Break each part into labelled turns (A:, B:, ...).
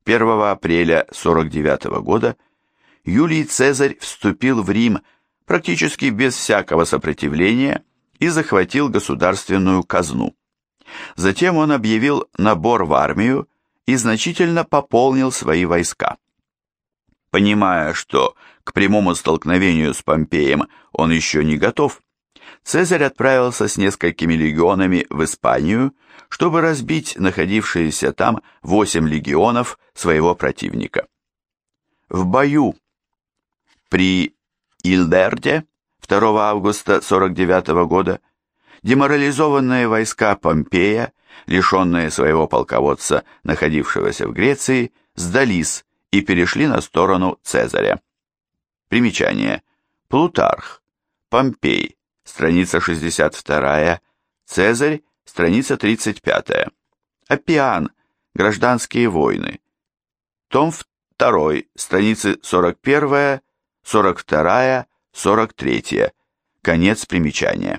A: 1 апреля 49 года Юлий Цезарь вступил в Рим практически без всякого сопротивления и захватил государственную казну. Затем он объявил набор в армию и значительно пополнил свои войска. Понимая, что к прямому столкновению с Помпеем он еще не готов, Цезарь отправился с несколькими легионами в Испанию, чтобы разбить находившиеся там 8 легионов своего противника. В бою при Ильберде 2 августа 49 года деморализованные войска Помпея, лишенные своего полководца, находившегося в Греции, сдались и перешли на сторону Цезаря. Примечание. Плутарх. Помпей. Страница 62. Цезарь. Страница 35. Аппиан. Гражданские войны. Том 2. Страницы 41, 42, 43. Конец примечания.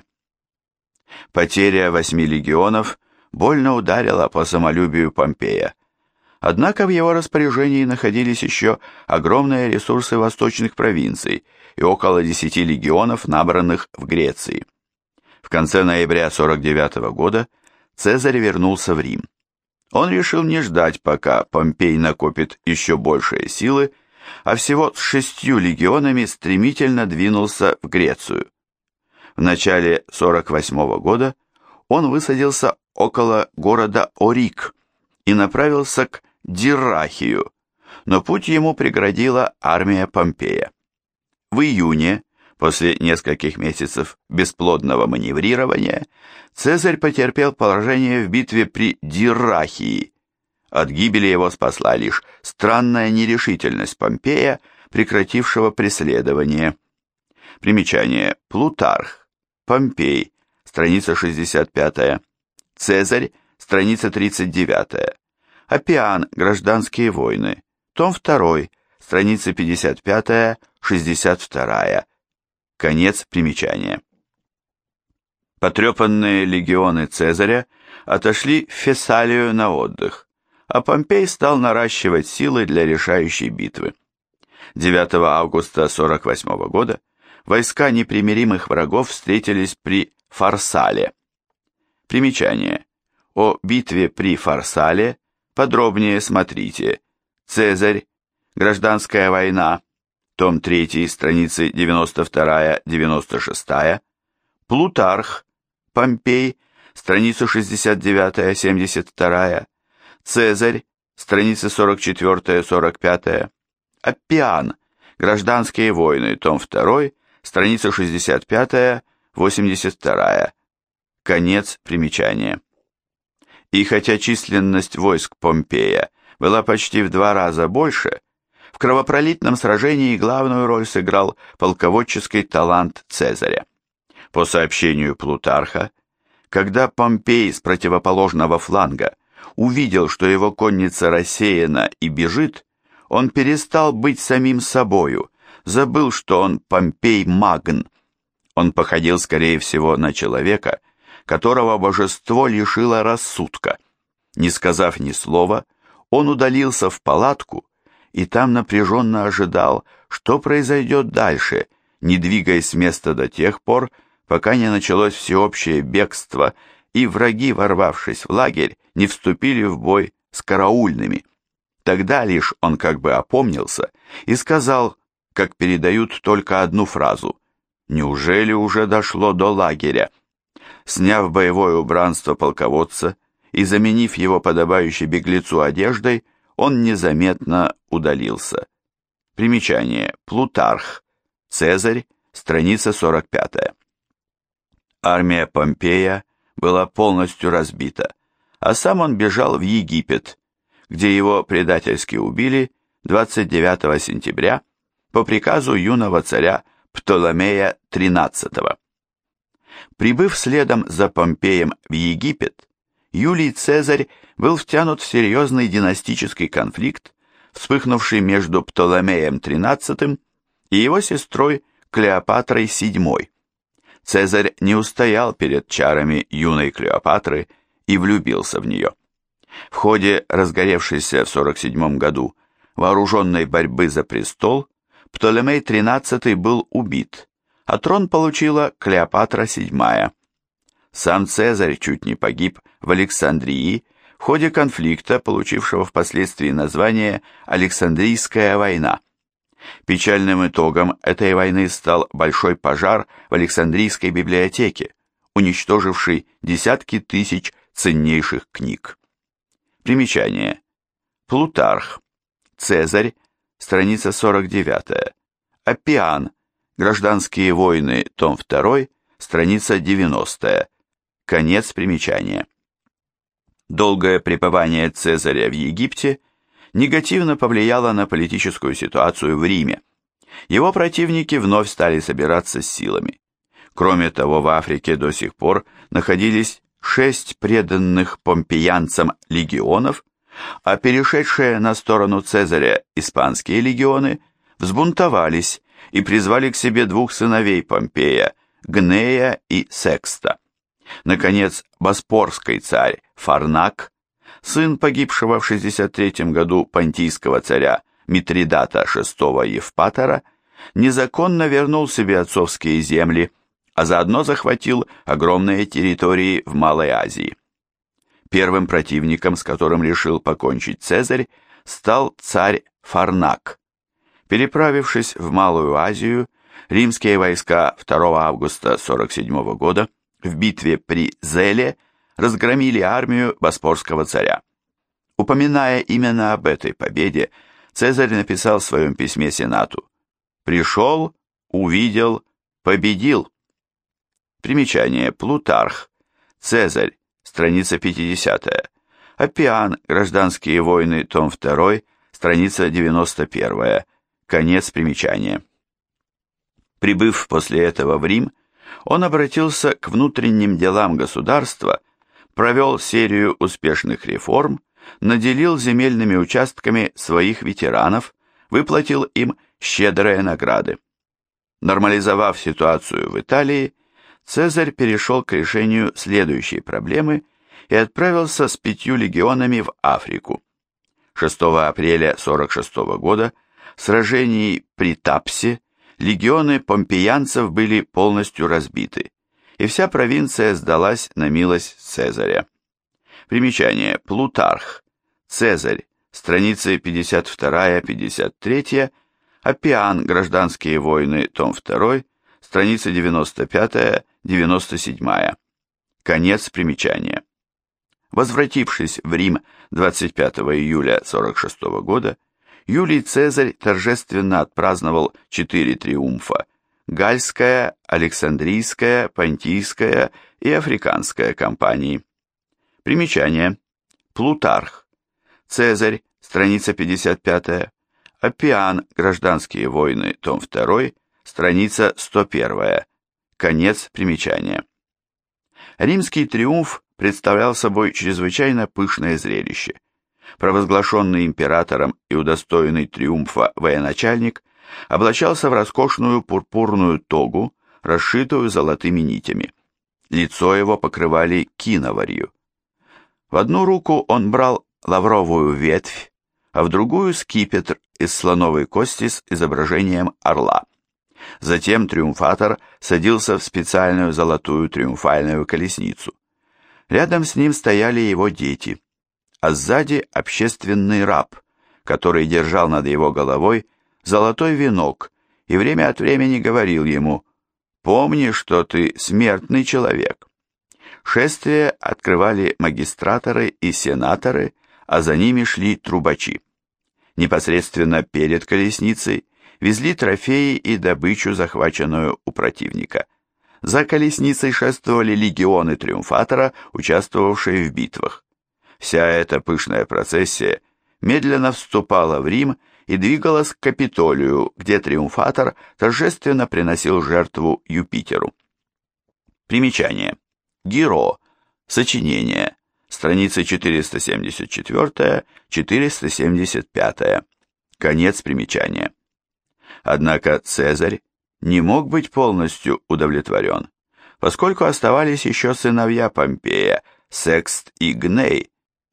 A: Потеря 8 легионов больно ударила по самолюбию Помпея. Однако в его распоряжении находились еще огромные ресурсы восточных провинций и около 10 легионов, набранных в Греции. В конце ноября 49 года Цезарь вернулся в Рим. Он решил не ждать, пока Помпей накопит еще большие силы, а всего с 6 легионами стремительно двинулся в Грецию. В начале 48 года он высадился около города Орик и направился к Диррахию, но путь ему преградила армия Помпея. В июне, после нескольких месяцев бесплодного маневрирования, Цезарь потерпел поражение в битве при Диррахии. От гибели его спасла лишь странная нерешительность Помпея, прекратившего преследование. Примечание. Плутарх. Помпей. Страница 65. Цезарь. Страница 39. Аппиан. Гражданские войны. Том 2. Страница 55-62. Конец примечания. Потрепанные легионы Цезаря отошли в Фессалию на отдых, а Помпей стал наращивать силы для решающей битвы. 9 августа 48 года войска непримиримых врагов встретились при Фарсале. Примечание. О битве при Фарсале подробнее смотрите «Цезарь. Гражданская война», том 3, страницы 92-96, Плутарх. Помпей. Страница 69-72, Цезарь. Страницы 44-45, Аппиан. Гражданские войны. Том 2. Страница 65-82. Конец примечания. И хотя численность войск Помпея была почти в 2 раза больше, в кровопролитном сражении главную роль сыграл полководческий талант Цезаря. По сообщению Плутарха, когда Помпей с противоположного фланга увидел, что его конница рассеяна и бежит, он перестал быть самим собою, забыл, что он Помпей Магн. Он походил, скорее всего, на человека, которого божество лишило рассудка. Не сказав ни слова, он удалился в палатку и там напряженно ожидал, что произойдет дальше, не двигаясь с места до тех пор, пока не началось всеобщее бегство, и враги, ворвавшись в лагерь, не вступили в бой с караульными. Тогда лишь он как бы опомнился и сказал, как передают только одну фразу: «Неужели уже дошло до лагеря?» Сняв боевое убранство полководца и заменив его подобающей беглецу одеждой, он незаметно удалился. Примечание. Плутарх. Цезарь. Страница 45. Армия Помпея была полностью разбита, а сам он бежал в Египет, где его предательски убили 29 сентября по приказу юного царя Птоломея XIII. Прибыв следом за Помпеем в Египет, Юлий Цезарь был втянут в серьезный династический конфликт, вспыхнувший между Птоломеем XIII и его сестрой Клеопатрой VII. Цезарь не устоял перед чарами юной Клеопатры и влюбился в нее. В ходе разгоревшейся в 47 году вооруженной борьбы за престол Птолемей XIII был убит, а трон получила Клеопатра VII. Сам Цезарь чуть не погиб в Александрии в ходе конфликта, получившего впоследствии название Александрийская война. Печальным итогом этой войны стал большой пожар в Александрийской библиотеке, уничтоживший десятки тысяч ценнейших книг. Примечание. Плутарх. Цезарь. Страница 49. Аппиан. Гражданские войны. Том 2. Страница 90. Конец примечания. Долгое пребывание Цезаря в Египте негативно повлияло на политическую ситуацию в Риме. Его противники вновь стали собираться с силами. Кроме того, в Африке до сих пор находились 6 преданных помпеянцам легионов, а перешедшие на сторону Цезаря испанские легионы взбунтовались и призвали к себе 2 сыновей Помпея, Гнея и Секста. Наконец, боспорский царь Фарнак, сын погибшего в 63 году понтийского царя Митридата VI Евпатора, незаконно вернул себе отцовские земли, а заодно захватил огромные территории в Малой Азии. Первым противником, с которым решил покончить Цезарь, стал царь Фарнак. Переправившись в Малую Азию, римские войска 2 августа 47 года в битве при Зеле разгромили армию боспорского царя. Упоминая именно об этой победе, Цезарь написал в своем письме Сенату: «Пришел, увидел, победил». Примечание. Плутарх. Цезарь. Страница 50. Аппиан. Гражданские войны. Том 2. Страница 91. Конец примечания. Прибыв после этого в Рим, он обратился к внутренним делам государства, провел серию успешных реформ, наделил земельными участками своих ветеранов, выплатил им щедрые награды. Нормализовав ситуацию в Италии, Цезарь перешел к решению следующей проблемы и отправился с 5 легионами в Африку. 6 апреля 46 года в сражении при Тапсе легионы помпеянцев были полностью разбиты, и вся провинция сдалась на милость Цезаря. Примечание. Плутарх. Цезарь. Страницы 52-53. Аппиан. Гражданские войны. Том 2. Страница 95-97. Конец примечания. Возвратившись в Рим 25 июля 46 года, Юлий Цезарь торжественно отпраздновал 4 триумфа: Гальская, Александрийская, Понтийская и Африканская кампании. Примечание. Плутарх. Цезарь. Страница 55. Аппиан. Гражданские войны. Том 2. Страница 101. Конец примечания. Римский триумф представлял собой чрезвычайно пышное зрелище. Провозглашенный императором и удостоенный триумфа военачальник облачался в роскошную пурпурную тогу, расшитую золотыми нитями. Лицо его покрывали киноварью. В одну руку он брал лавровую ветвь, а в другую скипетр из слоновой кости с изображением орла. Затем триумфатор садился в специальную золотую триумфальную колесницу. Рядом с ним стояли его дети, а сзади общественный раб, который держал над его головой золотой венок и время от времени говорил ему: «Помни, что ты смертный человек». Шествие открывали магистраторы и сенаторы, а за ними шли трубачи. Непосредственно перед колесницей везли трофеи и добычу, захваченную у противника. За колесницей шествовали легионы триумфатора, участвовавшие в битвах. Вся эта пышная процессия медленно вступала в Рим и двигалась к Капитолию, где триумфатор торжественно приносил жертву Юпитеру. Примечание. Геро. Сочинение. Страницы 474-475. Конец примечания. Однако Цезарь не мог быть полностью удовлетворен, поскольку оставались еще сыновья Помпея, Секст и Гней,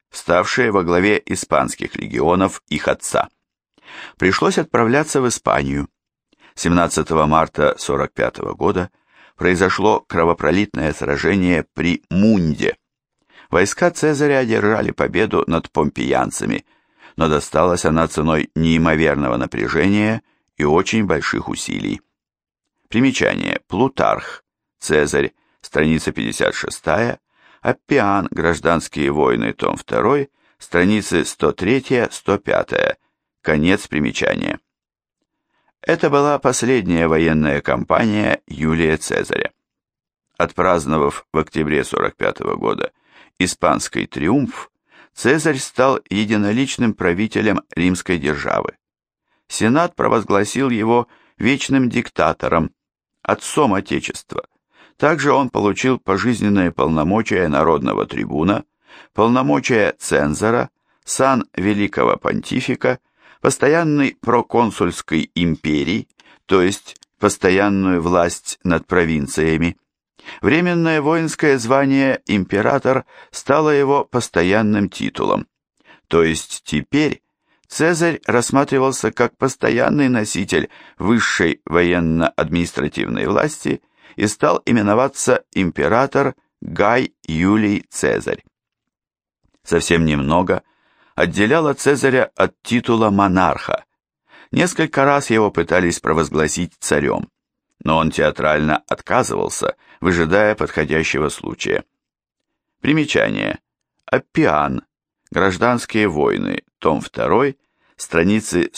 A: вставшие во главе испанских легионов их отца. Пришлось отправляться в Испанию. 17 марта 45 года произошло кровопролитное сражение при Мунде. Войска Цезаря одержали победу над помпеянцами, но досталась она ценой неимоверного напряжения и очень больших усилий. Примечание. Плутарх. Цезарь. Страница 56. Аппиан. Гражданские войны. Том 2. Страницы 103-105. Конец примечания. Это была последняя военная кампания Юлия Цезаря. Отпраздновав в октябре 45 года испанский триумф, Цезарь стал единоличным правителем римской державы. Сенат провозгласил его вечным диктатором, отцом Отечества. Также он получил пожизненные полномочия народного трибуна, полномочия цензора, сан великого понтифика, постоянный проконсульской империи, то есть постоянную власть над провинциями. Временное воинское звание император стало его постоянным титулом, то есть теперь Цезарь рассматривался как постоянный носитель высшей военно-административной власти и стал именоваться император Гай Юлий Цезарь. Совсем немного отделяло Цезаря от титула монарха. Несколько раз его пытались провозгласить царем, но он театрально отказывался, выжидая подходящего случая. Примечание. Аппиан. Гражданские войны. Том 2. Страницы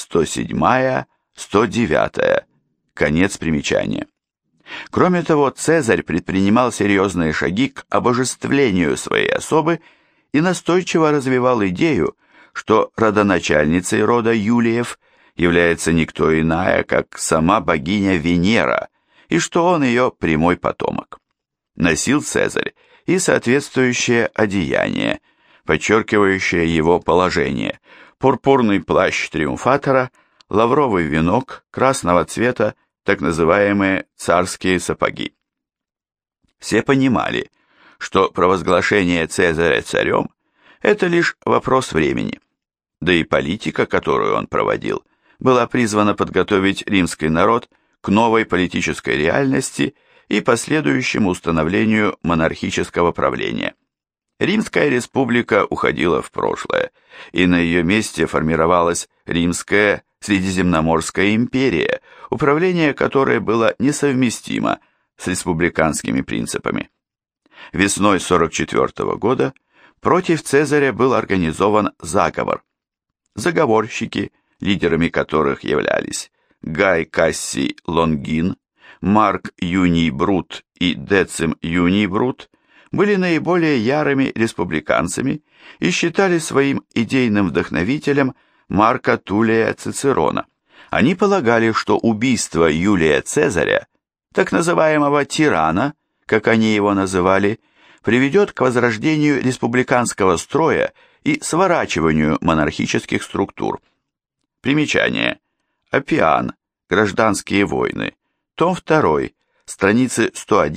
A: 107-109. Конец примечания. Кроме того, Цезарь предпринимал серьезные шаги к обожествлению своей особы и настойчиво развивал идею, что родоначальницей рода Юлиев является никто иная, как сама богиня Венера, и что он ее прямой потомок. Носил Цезарь и соответствующее одеяние, подчеркивающее его положение, пурпурный плащ триумфатора, лавровый венок красного цвета, так называемые царские сапоги. Все понимали, что провозглашение Цезаря царем – это лишь вопрос времени, да и политика, которую он проводил, была призвана подготовить римский народ к новой политической реальности и последующему установлению монархического правления. Римская республика уходила в прошлое, и на ее месте формировалась Римская Средиземноморская империя, управление которой было несовместимо с республиканскими принципами. Весной 44 года против Цезаря был организован заговор. Заговорщики, лидерами которых являлись Гай Кассий Лонгин, Марк Юний Брут и Децим Юний Брут, были наиболее ярыми республиканцами и считали своим идейным вдохновителем Марка Тулия Цицерона. Они полагали, что убийство Юлия Цезаря, так называемого тирана, как они его называли, приведет к возрождению республиканского строя и сворачиванию монархических структур. Примечание. Аппиан. Гражданские войны. Том 2. Страницы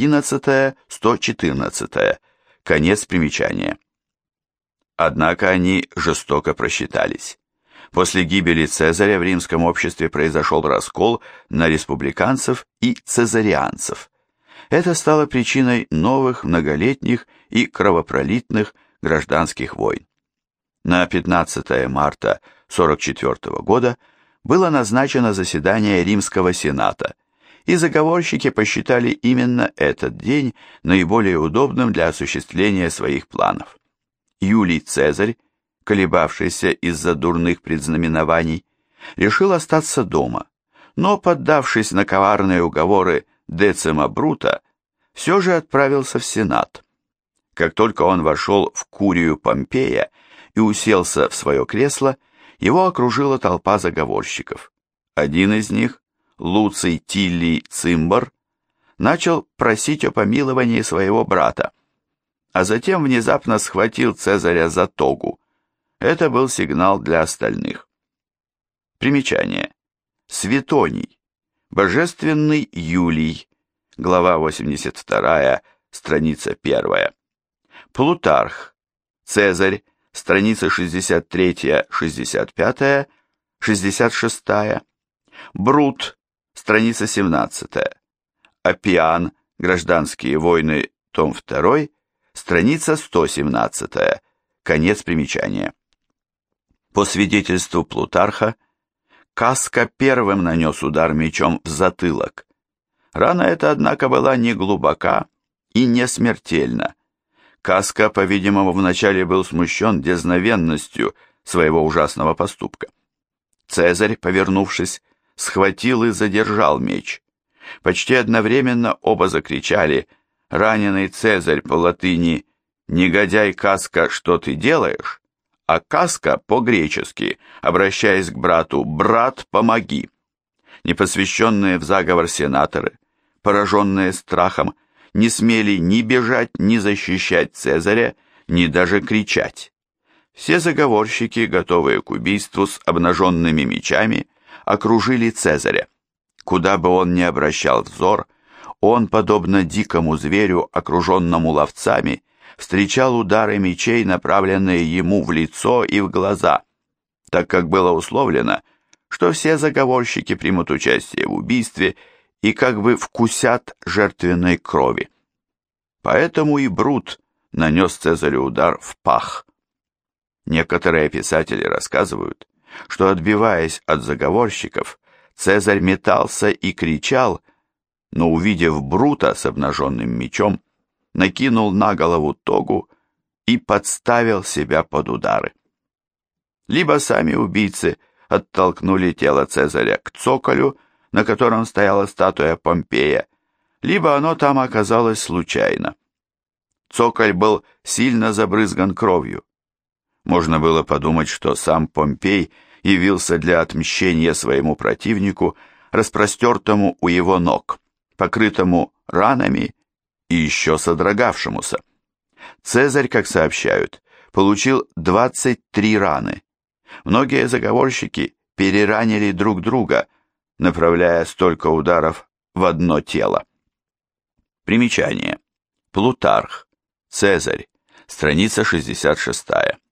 A: 111-114. Конец примечания. Однако они жестоко просчитались. После гибели Цезаря в римском обществе произошел раскол на республиканцев и цезарианцев. Это стало причиной новых многолетних и кровопролитных гражданских войн. На 15 марта 44 года было назначено заседание Римского Сената, и заговорщики посчитали именно этот день наиболее удобным для осуществления своих планов. Юлий Цезарь, колебавшийся из-за дурных предзнаменований, решил остаться дома, но, поддавшись на коварные уговоры Децима Брута, все же отправился в Сенат. Как только он вошел в Курию Помпея и уселся в свое кресло, его окружила толпа заговорщиков. Один из них, Луций Тиллий Цимбр, начал просить о помиловании своего брата, а затем внезапно схватил Цезаря за тогу. Это был сигнал для остальных. Примечание. Светоний. Божественный Юлий. Глава 82, страница 1. Плутарх. Цезарь. страницы 63, 65, 66, Брут, страница 17, Аппиан, Гражданские войны, том 2, страница 117, конец примечания. По свидетельству Плутарха, Каска первым нанес удар мечом в затылок. Рана эта, однако, была не глубока и не смертельна. Каска, по-видимому, вначале был смущен дерзновенностью своего ужасного поступка. Цезарь, повернувшись, схватил и задержал меч. Почти одновременно оба закричали: «Раненый Цезарь» по латыни «Негодяй Каска, что ты делаешь?», а Каска по-гречески, обращаясь к брату: «Брат, помоги». Непосвященные в заговор сенаторы, пораженные страхом, не смели ни бежать, ни защищать Цезаря, ни даже кричать. Все заговорщики, готовые к убийству с обнаженными мечами, окружили Цезаря. Куда бы он ни обращал взор, он, подобно дикому зверю, окруженному ловцами, встречал удары мечей, направленные ему в лицо и в глаза, так как было условлено, что все заговорщики примут участие в убийстве и как бы вкусят жертвенной крови. Поэтому и Брут нанес Цезарю удар в пах. Некоторые писатели рассказывают, что, отбиваясь от заговорщиков, Цезарь метался и кричал, но, увидев Брута с обнаженным мечом, накинул на голову тогу и подставил себя под удары. Либо сами убийцы оттолкнули тело Цезаря к цоколю, на котором стояла статуя Помпея, либо оно там оказалось случайно. Цоколь был сильно забрызган кровью. Можно было подумать, что сам Помпей явился для отмщения своему противнику, распростертому у его ног, покрытому ранами и еще содрогавшемуся. Цезарь, как сообщают, получил 23 раны. Многие заговорщики переранили друг друга, направляя столько ударов в одно тело. Примечание. Плутарх. Цезарь. Страница 66.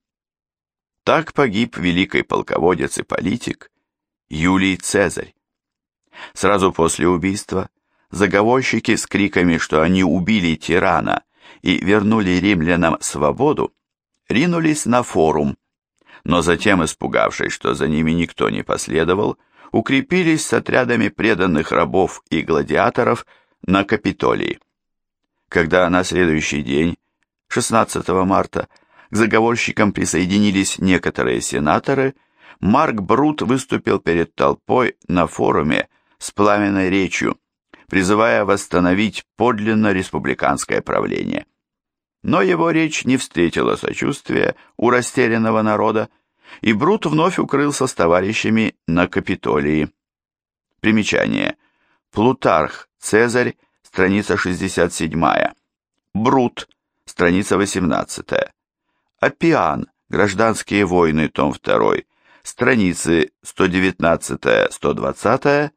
A: Так погиб великий полководец и политик Юлий Цезарь. Сразу после убийства заговорщики с криками, что они убили тирана и вернули римлянам свободу, ринулись на форум, но затем, испугавшись, что за ними никто не последовал, укрепились с отрядами преданных рабов и гладиаторов на Капитолии. Когда на следующий день, 16 марта, к заговорщикам присоединились некоторые сенаторы, Марк Брут выступил перед толпой на форуме с пламенной речью, призывая восстановить подлинно республиканское правление. Но его речь не встретила сочувствия у растерянного народа, и Брут вновь укрылся с товарищами на Капитолии. Примечание. Плутарх, Цезарь, страница 67. Брут, страница 18. Аппиан, Гражданские войны, том 2, страницы 119-120,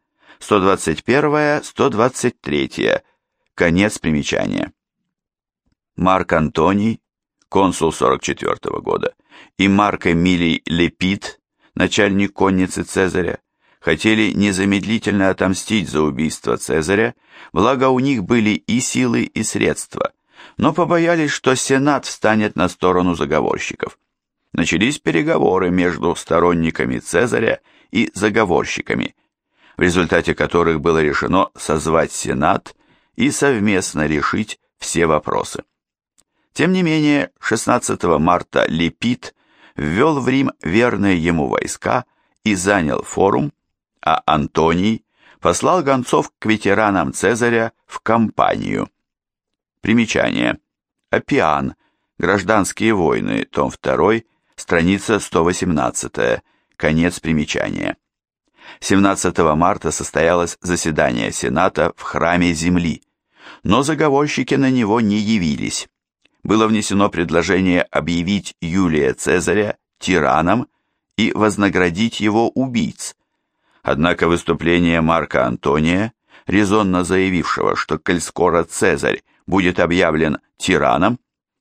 A: 121-123, конец примечания. Марк Антоний, консул 44 года, и Марк Эмилий Лепит, начальник конницы Цезаря, хотели незамедлительно отомстить за убийство Цезаря, благо у них были и силы, и средства, но побоялись, что Сенат встанет на сторону заговорщиков. Начались переговоры между сторонниками Цезаря и заговорщиками, в результате которых было решено созвать Сенат и совместно решить все вопросы. Тем не менее, 16 марта Лепит ввел в Рим верные ему войска и занял форум, а Антоний послал гонцов к ветеранам Цезаря в кампанию. Примечание. Аппиан. Гражданские войны. Том 2. Страница 118. Конец примечания. 17 марта состоялось заседание Сената в храме Земли, но заговорщики на него не явились. Было внесено предложение объявить Юлия Цезаря тираном и вознаградить его убийц. Однако выступление Марка Антония, резонно заявившего, что коль скоро Цезарь будет объявлен тираном,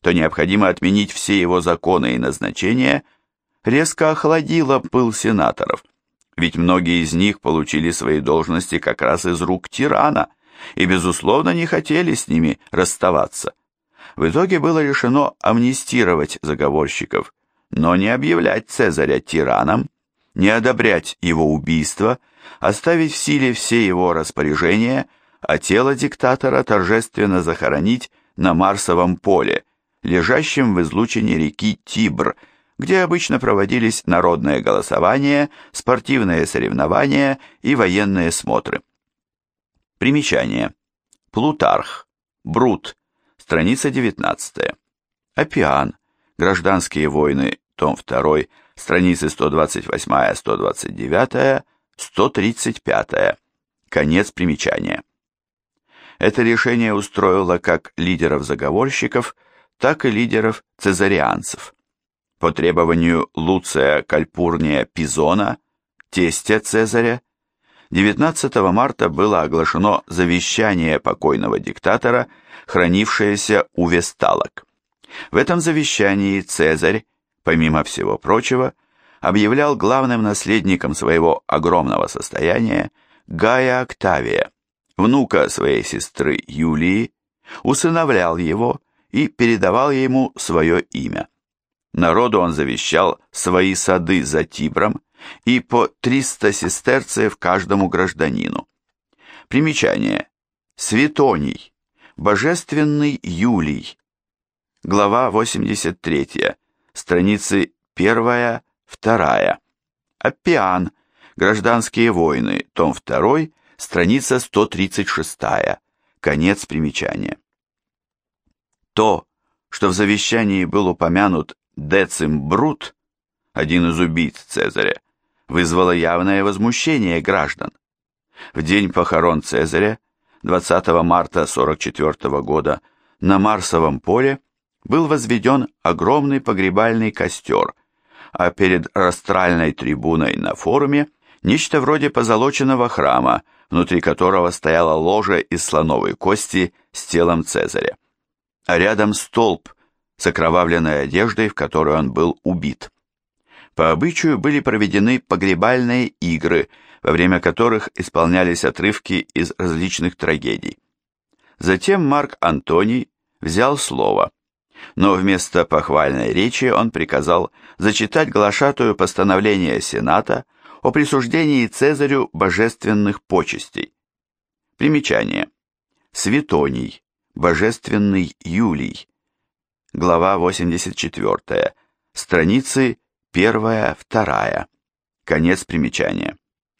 A: то необходимо отменить все его законы и назначения, резко охладило пыл сенаторов, ведь многие из них получили свои должности как раз из рук тирана и, безусловно, не хотели с ними расставаться. В итоге было решено амнистировать заговорщиков, но не объявлять Цезаря тираном, не одобрять его убийство, оставить в силе все его распоряжения, а тело диктатора торжественно захоронить на Марсовом поле, лежащем в излучине реки Тибр, где обычно проводились народное голосование, спортивные соревнования и военные смотры. Примечание. Плутарх. Брут. Страница 19. Аппиан. Гражданские войны. Том 2. Страницы 128, 129, 135. Конец примечания. Это решение устроило как лидеров заговорщиков, так и лидеров цезарианцев. По требованию Луция Кальпурния Пизона, тестя Цезаря, 19 марта было оглашено завещание покойного диктатора, хранившееся у весталок. В этом завещании Цезарь, помимо всего прочего, объявлял главным наследником своего огромного состояния Гая Октавия, внука своей сестры Юлии, усыновлял его и передавал ему свое имя. Народу он завещал свои сады за Тибром и по 300 сестерцев каждому гражданину. Примечание. Светоний. Божественный Юлий. Глава 83. Страницы 1-2. Аппиан. Гражданские войны. Том 2. Страница 136. Конец примечания. То, что в завещании был упомянут Децим Брут, один из убийц Цезаря, вызвало явное возмущение граждан. В день похорон Цезаря, 20 марта 44 года, на Марсовом поле был возведен огромный погребальный костер, а перед растральной трибуной на форуме нечто вроде позолоченного храма, внутри которого стояла ложа из слоновой кости с телом Цезаря, а рядом столб с окровавленной одеждой, в которой он был убит. По обычаю были проведены погребальные игры, во время которых исполнялись отрывки из различных трагедий. Затем Марк Антоний взял слово, но вместо похвальной речи он приказал зачитать глашатую постановление Сената о присуждении Цезарю божественных почестей. Примечание. Светоний. Божественный Юлий. Глава 84. Страницы 1-2. Конец примечания.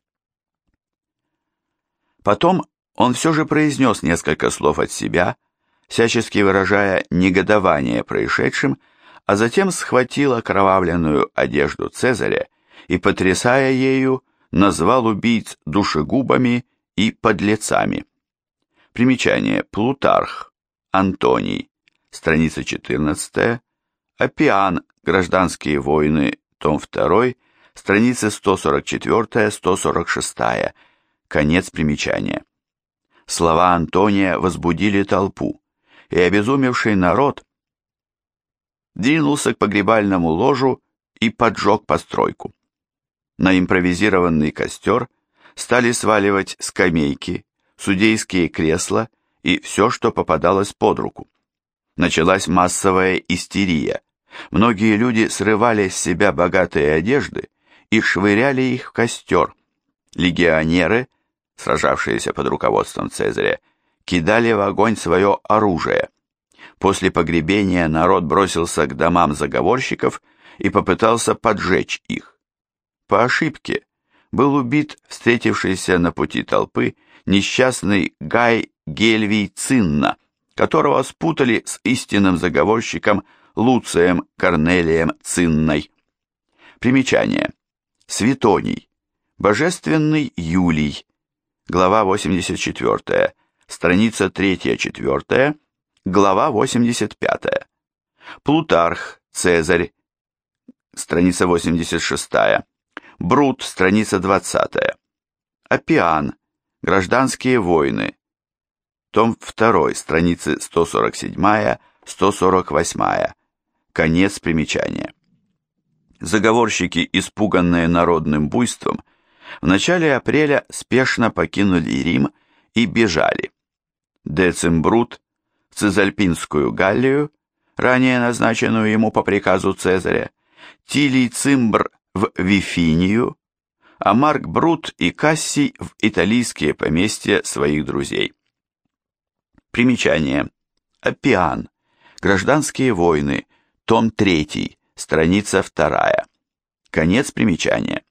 A: Потом он все же произнес несколько слов от себя, всячески выражая негодование происшедшим, а затем схватил окровавленную одежду Цезаря и, потрясая ею, назвал убийц душегубами и подлецами. Примечание. Плутарх. Антоний. Страница 14. Аппиан. Гражданские войны. Том 2. Страницы 144-146. Конец примечания. Слова Антония возбудили толпу, и обезумевший народ двинулся к погребальному ложу и поджег постройку. На импровизированный костер стали сваливать скамейки, судейские кресла и все, что попадалось под руку. Началась массовая истерия. Многие люди срывали с себя богатые одежды и швыряли их в костер. Легионеры, сражавшиеся под руководством Цезаря, кидали в огонь свое оружие. После погребения народ бросился к домам заговорщиков и попытался поджечь их. По ошибке был убит встретившийся на пути толпы несчастный Гай Гельвий Цинна, которого спутали с истинным заговорщиком Луцием Корнелием Цинной. Примечание. Светоний. Божественный Юлий. Глава 84. Страница 3-4. Глава 85. Плутарх. Цезарь. Страница 86. Брут. Страница 20. Аппиан. Гражданские войны. Том 2. Страницы 148. Конец примечания. Заговорщики, испуганные народным буйством, в начале апреля спешно покинули Рим и бежали. Децимбрут в Цезальпинскую Галлию, ранее назначенную ему по приказу Цезаря, Тилий Цимбр в Вифинию, а Марк Брут и Кассий в италийские поместья своих друзей. Примечание. Аппиан. Гражданские войны. Том 3. Страница 2. Конец примечания.